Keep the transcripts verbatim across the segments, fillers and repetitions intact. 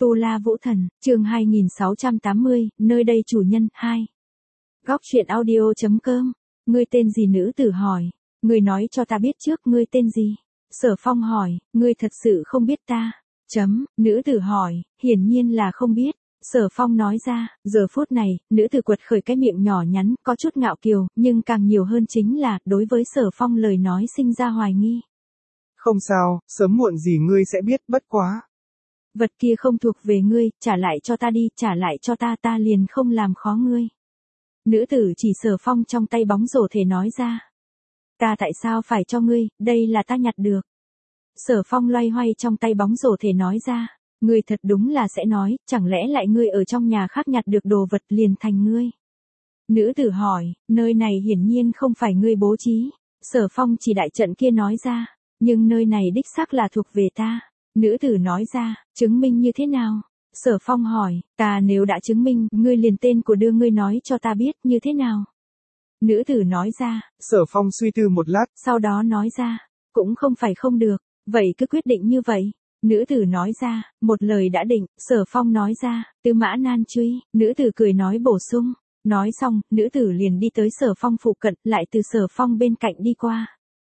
Tu La Vũ Thần, chương hai nghìn sáu trăm tám mươi, nơi đây chủ nhân, hai. Góc truyện audio chấm com, ngươi tên gì? Nữ tử hỏi. Ngươi nói cho ta biết trước, ngươi tên gì? Sở Phong hỏi, ngươi thật sự không biết ta? Chấm, nữ tử hỏi, hiển nhiên là không biết. Sở Phong nói ra, giờ phút này, nữ tử quật khởi cái miệng nhỏ nhắn, có chút ngạo kiều, nhưng càng nhiều hơn chính là, đối với Sở Phong lời nói sinh ra hoài nghi. Không sao, sớm muộn gì ngươi sẽ biết, bất quá. Vật kia không thuộc về ngươi, trả lại cho ta đi, trả lại cho ta, ta liền không làm khó ngươi. Nữ tử chỉ Sở Phong trong tay bóng rổ thể nói ra. Ta tại sao phải cho ngươi, đây là ta nhặt được. Sở Phong loay hoay trong tay bóng rổ thể nói ra. Ngươi thật đúng là sẽ nói, chẳng lẽ lại ngươi ở trong nhà khác nhặt được đồ vật liền thành ngươi. Nữ tử hỏi, nơi này hiển nhiên không phải ngươi bố trí. Sở Phong chỉ đại trận kia nói ra, nhưng nơi này đích xác là thuộc về ta. Nữ tử nói ra, chứng minh như thế nào? Sở Phong hỏi, ta nếu đã chứng minh, ngươi liền tên của đưa ngươi nói cho ta biết như thế nào? Nữ tử nói ra. Sở Phong suy tư một lát, sau đó nói ra, cũng không phải không được, vậy cứ quyết định như vậy. Nữ tử nói ra, một lời đã định. Sở Phong nói ra, Tư Mã Nan truy. Nữ tử cười nói bổ sung. Nói xong, nữ tử liền đi tới Sở Phong phụ cận, lại từ Sở Phong bên cạnh đi qua.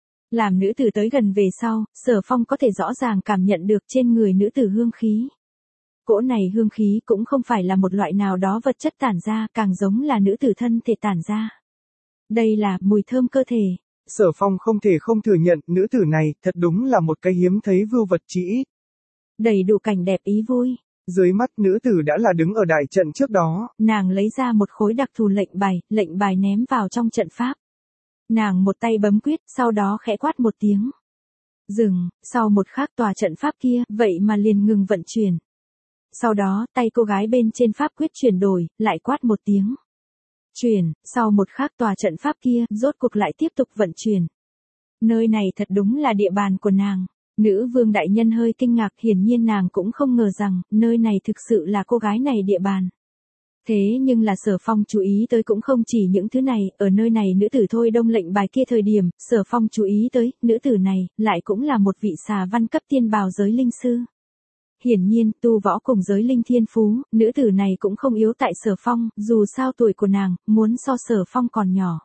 Làm nữ tử tới gần về sau, Sở Phong có thể rõ ràng cảm nhận được trên người nữ tử hương khí. Cỗ này hương khí cũng không phải là một loại nào đó vật chất tản ra, càng giống là nữ tử thân thể tản ra. Đây là mùi thơm cơ thể. Sở Phong không thể không thừa nhận, nữ tử này thật đúng là một cái hiếm thấy vưu vật chỉ ít. Đầy đủ cảnh đẹp ý vui. Dưới mắt nữ tử đã là đứng ở đại trận trước đó. Nàng lấy ra một khối đặc thù lệnh bài, lệnh bài ném vào trong trận pháp. Nàng một tay bấm quyết, sau đó khẽ quát một tiếng. Dừng, sau một khắc tòa trận pháp kia, vậy mà liền ngừng vận chuyển. Sau đó, tay cô gái bên trên pháp quyết chuyển đổi, lại quát một tiếng. Chuyển, sau một khắc tòa trận pháp kia, rốt cuộc lại tiếp tục vận chuyển. Nơi này thật đúng là địa bàn của nàng. Nữ vương đại nhân hơi kinh ngạc, hiển nhiên nàng cũng không ngờ rằng, nơi này thực sự là cô gái này địa bàn. Thế nhưng là Sở Phong chú ý tới cũng không chỉ những thứ này, ở nơi này nữ tử thôi đông lệnh bài kia thời điểm, Sở Phong chú ý tới, nữ tử này, lại cũng là một vị xà văn cấp tiên bào giới linh sư. Hiển nhiên, tu võ cùng giới linh thiên phú, nữ tử này cũng không yếu tại Sở Phong, dù sao tuổi của nàng, muốn so Sở Phong còn nhỏ.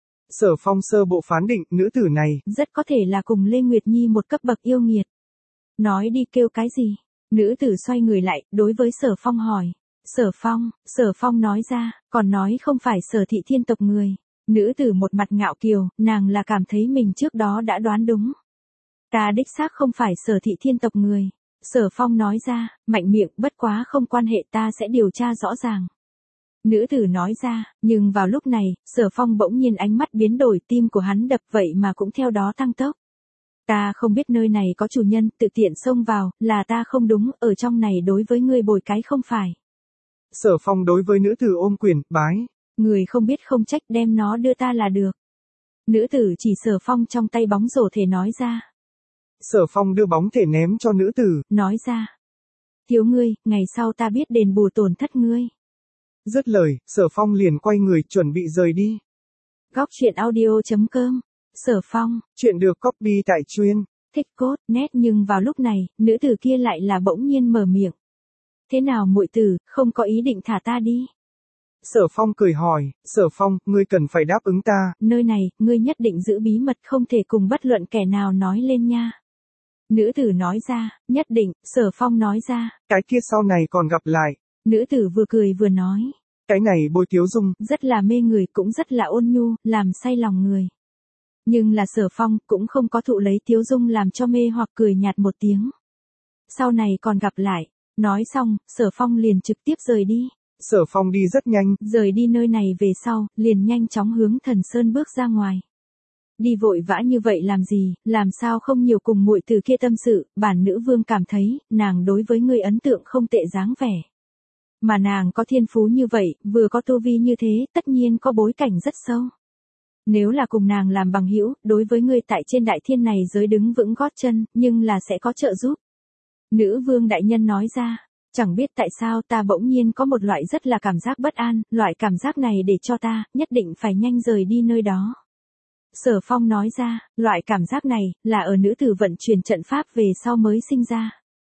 Sở Phong sơ bộ phán định, nữ tử này, rất có thể là cùng Lê Nguyệt Nhi một cấp bậc yêu nghiệt. Nói đi kêu cái gì? Nữ tử xoay người lại, đối với Sở Phong hỏi. Sở Phong, Sở Phong nói ra, còn nói không phải Sở thị thiên tộc người. Nữ tử một mặt ngạo kiều, nàng là cảm thấy mình trước đó đã đoán đúng. Ta đích xác không phải Sở thị thiên tộc người. Sở Phong nói ra, mạnh miệng, bất quá không quan hệ, ta sẽ điều tra rõ ràng. Nữ tử nói ra, nhưng vào lúc này, Sở Phong bỗng nhiên ánh mắt biến đổi, tim của hắn đập vậy mà cũng theo đó tăng tốc. Ta không biết nơi này có chủ nhân, tự tiện xông vào, là ta không đúng, ở trong này đối với ngươi bồi cái không phải. Sở Phong đối với nữ tử ôm quyền, bái. Người không biết không trách, đem nó đưa ta là được. Nữ tử chỉ Sở Phong trong tay bóng rổ thể nói ra. Sở Phong đưa bóng thể ném cho nữ tử, nói ra. Thiếu ngươi, ngày sau ta biết đền bù tổn thất ngươi. Dứt lời, Sở Phong liền quay người chuẩn bị rời đi. Góc truyện audio chấm com. Sở Phong. Chuyện được copy tại chuyên. Thích cốt, nét nhưng vào lúc này, nữ tử kia lại là bỗng nhiên mở miệng. Thế nào muội tử, không có ý định thả ta đi? Sở Phong cười hỏi, Sở Phong, ngươi cần phải đáp ứng ta. Nơi này, ngươi nhất định giữ bí mật, không thể cùng bất luận kẻ nào nói lên nha. Nữ tử nói ra, nhất định. Sở Phong nói ra. Cái kia sau này còn gặp lại. Nữ tử vừa cười vừa nói. Cái này Bôi Tiếu Dung, rất là mê người, cũng rất là ôn nhu, làm say lòng người. Nhưng là Sở Phong cũng không có thụ lấy Tiếu Dung làm cho mê hoặc, cười nhạt một tiếng. Sau này còn gặp lại. Nói xong, Sở Phong liền trực tiếp rời đi. Sở Phong đi rất nhanh. Rời đi nơi này về sau, liền nhanh chóng hướng Thần Sơn bước ra ngoài. Đi vội vã như vậy làm gì, làm sao không nhiều cùng muội từ kia tâm sự, bản nữ vương cảm thấy, nàng đối với ngươi ấn tượng không tệ dáng vẻ. Mà nàng có thiên phú như vậy, vừa có tu vi như thế, tất nhiên có bối cảnh rất sâu. Nếu là cùng nàng làm bằng hữu, đối với ngươi tại trên đại thiên này giới đứng vững gót chân, nhưng là sẽ có trợ giúp. Nữ vương đại nhân nói ra, chẳng biết tại sao ta bỗng nhiên có một loại rất là cảm giác bất an, loại cảm giác này để cho ta, nhất định phải nhanh rời đi nơi đó. Sở Phong nói ra, loại cảm giác này, là ở nữ tử vận chuyển trận pháp về sau mới sinh ra.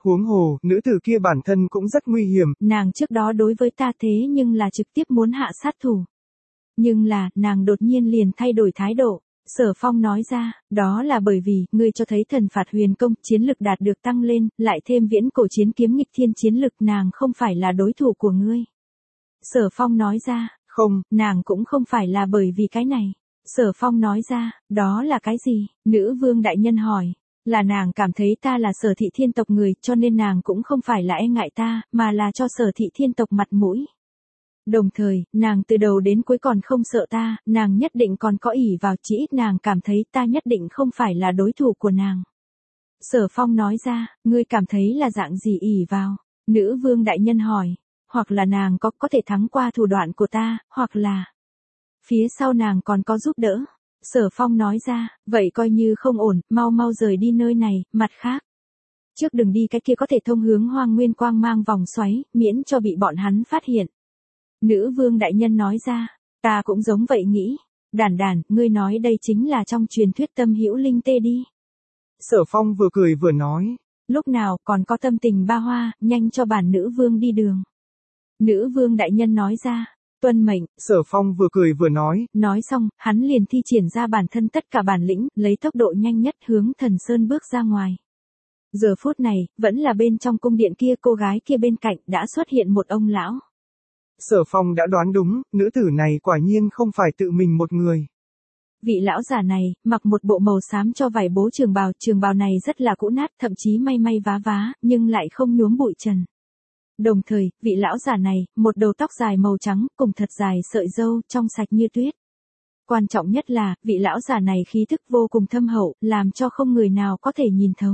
Huống hồ, nữ tử kia bản thân cũng rất nguy hiểm. Nàng trước đó đối với ta thế nhưng là trực tiếp muốn hạ sát thủ. Nhưng là, nàng đột nhiên liền thay đổi thái độ. Sở Phong nói ra, đó là bởi vì, ngươi cho thấy thần phạt huyền công, chiến lực đạt được tăng lên, lại thêm viễn cổ chiến kiếm nghịch thiên chiến lực, nàng không phải là đối thủ của ngươi. Sở Phong nói ra, không, nàng cũng không phải là bởi vì cái này. Sở Phong nói ra, đó là cái gì? Nữ vương đại nhân hỏi, là nàng cảm thấy ta là Sở Thị Thiên tộc người, cho nên nàng cũng không phải là e ngại ta, mà là cho Sở Thị Thiên tộc mặt mũi. Đồng thời, nàng từ đầu đến cuối còn không sợ ta, nàng nhất định còn có ỷ vào, chỉ ít nàng cảm thấy ta nhất định không phải là đối thủ của nàng. Sở Phong nói ra, ngươi cảm thấy là dạng gì ỷ vào? Nữ vương đại nhân hỏi, hoặc là nàng có có thể thắng qua thủ đoạn của ta, hoặc là phía sau nàng còn có giúp đỡ. Sở Phong nói ra, vậy coi như không ổn, mau mau rời đi nơi này, mặt khác. Trước đừng đi cái kia có thể thông hướng Hoang Nguyên Quang Mang vòng xoáy, miễn cho bị bọn hắn phát hiện. Nữ vương đại nhân nói ra, ta cũng giống vậy nghĩ. Đản đản, ngươi nói đây chính là trong truyền thuyết tâm hữu linh tê đi. Sở Phong vừa cười vừa nói. Lúc nào còn có tâm tình ba hoa, nhanh cho bản nữ vương đi đường. Nữ vương đại nhân nói ra, tuân mệnh. Sở Phong vừa cười vừa nói. Nói xong, hắn liền thi triển ra bản thân tất cả bản lĩnh, lấy tốc độ nhanh nhất hướng Thần Sơn bước ra ngoài. Giờ phút này, vẫn là bên trong cung điện kia, cô gái kia bên cạnh đã xuất hiện một ông lão. Sở Phong đã đoán đúng, nữ tử này quả nhiên không phải tự mình một người. Vị lão giả này, mặc một bộ màu xám cho vải bố trường bào, trường bào này rất là cũ nát, thậm chí may may vá vá, nhưng lại không nhuốm bụi trần. Đồng thời, vị lão giả này, một đầu tóc dài màu trắng, cùng thật dài sợi râu, trong sạch như tuyết. Quan trọng nhất là, vị lão giả này khí thức vô cùng thâm hậu, làm cho không người nào có thể nhìn thấu.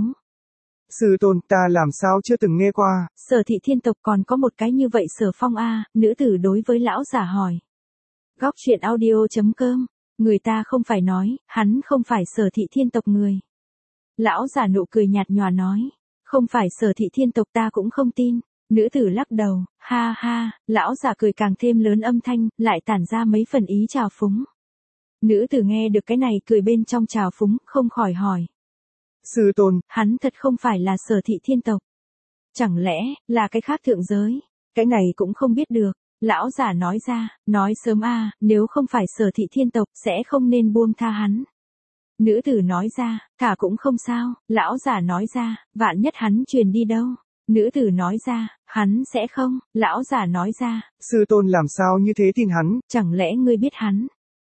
Sư tôn, ta làm sao chưa từng nghe qua. Sở Thị Thiên tộc còn có một cái như vậy Sở Phong a, nữ tử đối với lão giả hỏi. Góc truyện audio chấm com, người ta không phải nói, hắn không phải Sở Thị Thiên tộc người. Lão giả nụ cười nhạt nhòa nói, không phải Sở Thị Thiên tộc ta cũng không tin. Nữ tử lắc đầu, ha ha, lão giả cười càng thêm lớn âm thanh, lại tản ra mấy phần ý trào phúng. Nữ tử nghe được cái này cười bên trong trào phúng, không khỏi hỏi. Sư tôn, hắn thật không phải là Sở Thị Thiên tộc. Chẳng lẽ, là cái khác thượng giới? Cái này cũng không biết được. Lão giả nói ra, nói sớm a, nếu không phải Sở Thị Thiên tộc, sẽ không nên buông tha hắn. Nữ tử nói ra, thả cũng không sao. Lão giả nói ra, vạn nhất hắn truyền đi đâu? Nữ tử nói ra, hắn sẽ không. Lão giả nói ra, sư tôn làm sao như thế tin hắn? Chẳng lẽ ngươi biết hắn?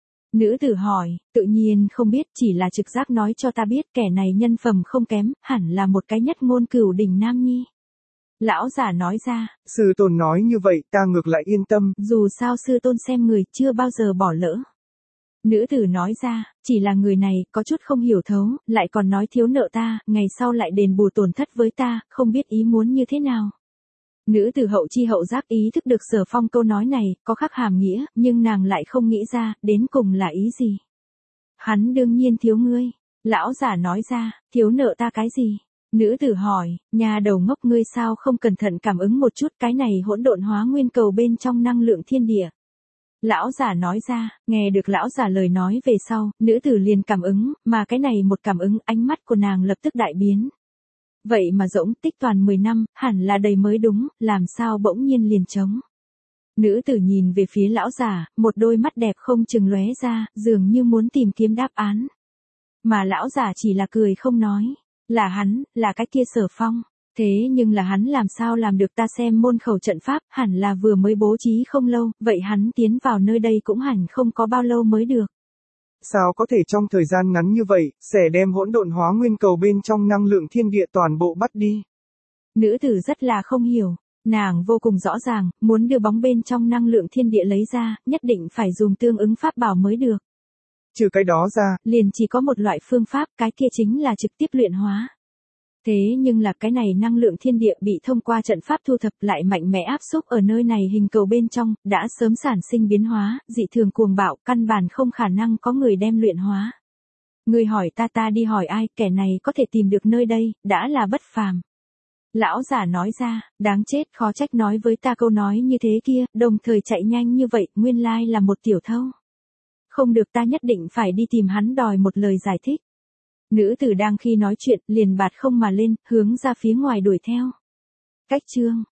Nữ tử hỏi, tự nhiên không biết, chỉ là trực giác nói cho ta biết kẻ này nhân phẩm không kém, hẳn là một cái nhất ngôn cửu đỉnh nam nhi. Lão giả nói ra, sư tôn nói như vậy, ta ngược lại yên tâm. Dù sao sư tôn xem người chưa bao giờ bỏ lỡ. Nữ tử nói ra, chỉ là người này, có chút không hiểu thấu, lại còn nói thiếu nợ ta, ngày sau lại đền bù tổn thất với ta, không biết ý muốn như thế nào. Nữ tử hậu chi hậu giác ý thức được Sở Phong câu nói này, có khắc hàm nghĩa, nhưng nàng lại không nghĩ ra, đến cùng là ý gì. Hắn đương nhiên thiếu ngươi. Lão giả nói ra, thiếu nợ ta cái gì? Nữ tử hỏi, nhà đầu ngốc ngươi sao không cẩn thận cảm ứng một chút cái này hỗn độn hóa nguyên cầu bên trong năng lượng thiên địa. Lão giả nói ra, nghe được lão giả lời nói về sau, nữ tử liền cảm ứng, mà cái này một cảm ứng, ánh mắt của nàng lập tức đại biến. Vậy mà rỗng tích toàn mười năm, hẳn là đầy mới đúng, làm sao bỗng nhiên liền trống. Nữ tử nhìn về phía lão giả, một đôi mắt đẹp không chừng lóe ra, dường như muốn tìm kiếm đáp án. Mà lão giả chỉ là cười không nói, là hắn, là cái kia Sở Phong. Thế nhưng là hắn làm sao làm được, ta xem môn khẩu trận pháp, hẳn là vừa mới bố trí không lâu, vậy hắn tiến vào nơi đây cũng hẳn không có bao lâu mới được. Sao có thể trong thời gian ngắn như vậy, sẽ đem hỗn độn hóa nguyên cầu bên trong năng lượng thiên địa toàn bộ bắt đi? Nữ tử rất là không hiểu, nàng vô cùng rõ ràng, muốn đưa bóng bên trong năng lượng thiên địa lấy ra, nhất định phải dùng tương ứng pháp bảo mới được. Trừ cái đó ra, liền chỉ có một loại phương pháp, cái kia chính là trực tiếp luyện hóa. Thế nhưng là cái này năng lượng thiên địa bị thông qua trận pháp thu thập lại mạnh mẽ áp xúc ở nơi này hình cầu bên trong, đã sớm sản sinh biến hóa, dị thường cuồng bạo, căn bản không khả năng có người đem luyện hóa. Người hỏi ta ta đi hỏi ai, kẻ này có thể tìm được nơi đây, đã là bất phàm. Lão giả nói ra, đáng chết, khó trách nói với ta câu nói như thế kia, đồng thời chạy nhanh như vậy, nguyên lai là một tiểu thâu. Không được, ta nhất định phải đi tìm hắn đòi một lời giải thích. Nữ tử đang khi nói chuyện, liền bạt không mà lên, hướng ra phía ngoài đuổi theo. Cách chương